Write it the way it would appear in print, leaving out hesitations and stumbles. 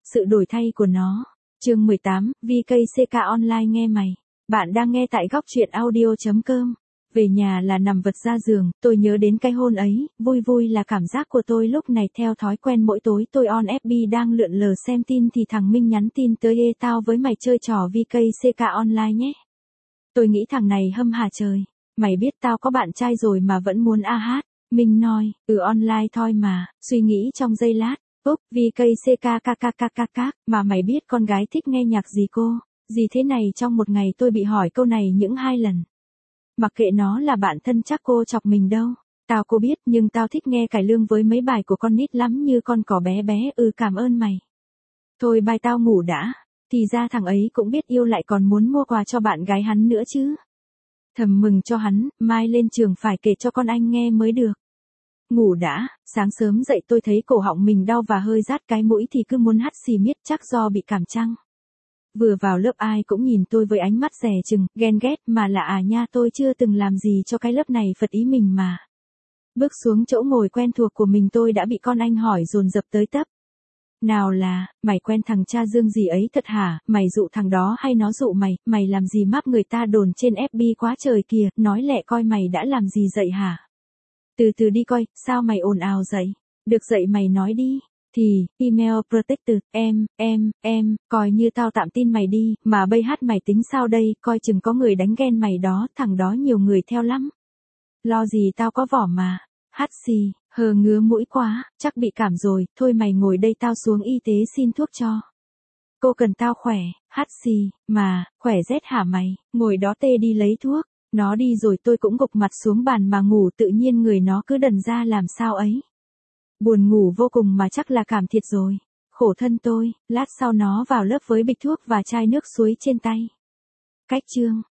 Sự đổi thay của nó. Chương 18, VKCK Online nghe mày. Bạn đang nghe tại góc truyện audio.com. Về nhà là nằm vật ra giường, tôi nhớ đến cái hôn ấy, vui vui là cảm giác của tôi lúc này theo thói quen mỗi tối tôi on FB đang lượn lờ xem tin thì thằng Minh nhắn tin tới ê tao với mày chơi trò VKCK Online nhé. Tôi nghĩ thằng này hâm hà trời, mày biết tao có bạn trai rồi mà vẫn muốn hát. Minh nói, online thôi mà, suy nghĩ trong giây lát. Úp, VKCK mà mày biết con gái thích nghe nhạc gì cô? Gì thế này trong một ngày tôi bị hỏi câu này những 2 lần. Mặc kệ nó là bạn thân chắc cô chọc mình đâu. Tao cô biết nhưng tao thích nghe cải lương với mấy bài của con nít lắm như con cỏ bé bé cảm ơn mày. Thôi bye tao ngủ đã. Thì ra thằng ấy cũng biết yêu lại còn muốn mua quà cho bạn gái hắn nữa chứ. Thầm mừng cho hắn, mai lên trường phải kể cho con anh nghe mới được. Ngủ đã, sáng sớm dậy tôi thấy cổ họng mình đau và hơi rát cái mũi thì cứ muốn hắt xì miết chắc do bị cảm chăng. Vừa vào lớp ai cũng nhìn tôi với ánh mắt dè chừng, ghen ghét mà là nha tôi chưa từng làm gì cho cái lớp này phật ý mình mà. Bước xuống chỗ ngồi quen thuộc của mình tôi đã bị con anh hỏi dồn dập tới tấp. Nào là, mày quen thằng cha Dương gì ấy thật hả, mày dụ thằng đó hay nó dụ mày làm gì mắc người ta đồn trên FB quá trời kìa, nói lẹ coi mày đã làm gì dậy hả? Từ từ đi coi, sao mày ồn ào dậy? Được dậy mày nói đi. Thì, email protected, coi như tao tạm tin mày đi, mà bây hát mày tính sao đây, coi chừng có người đánh ghen mày đó, thằng đó nhiều người theo lắm. Lo gì tao có vỏ mà. Hát xì, ngứa mũi quá, chắc bị cảm rồi, thôi mày ngồi đây tao xuống y tế xin thuốc cho. Cô cần tao khỏe, hát xì, mà, khỏe rét hả mày, ngồi đó tê đi lấy thuốc. Nó đi rồi tôi cũng gục mặt xuống bàn mà ngủ tự nhiên người nó cứ đần ra làm sao ấy. Buồn ngủ vô cùng mà chắc là cảm thiệt rồi. Khổ thân tôi, lát sau nó vào lớp với bịch thuốc và chai nước suối trên tay. Cách chương,